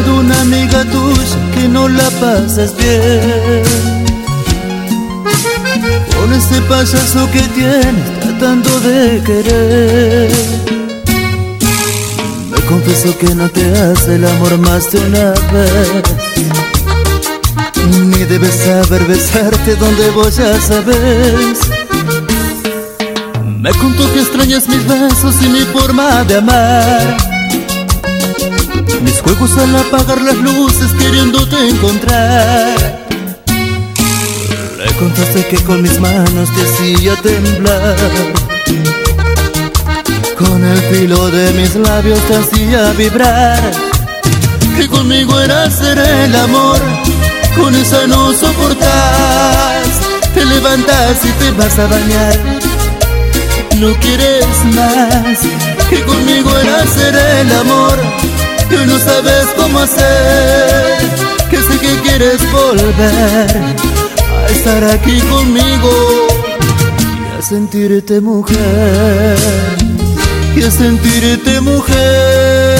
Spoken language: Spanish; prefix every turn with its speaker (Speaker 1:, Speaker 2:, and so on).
Speaker 1: de una amiga tuya que no la pasas bien, con ese payaso que tienes tratando de querer. Me confieso que no te hace el amor más de una vez, ni debes saber besarte donde vos ya sabes. Me contó que extrañas mis besos y mi forma de amar, mis juegos al apagar las luces queriéndote encontrar. Le contaste que con mis manos te hacía temblar, con el filo de mis labios te hacía vibrar, que conmigo era hacer el amor, con esa no soportas. Te levantas y te vas a bañar, no quieres más, que conmigo era hacer el amor, que hoy no sabes cómo hacer, que sé que quieres volver a estar aquí conmigo y a sentirte mujer, y a sentirte mujer.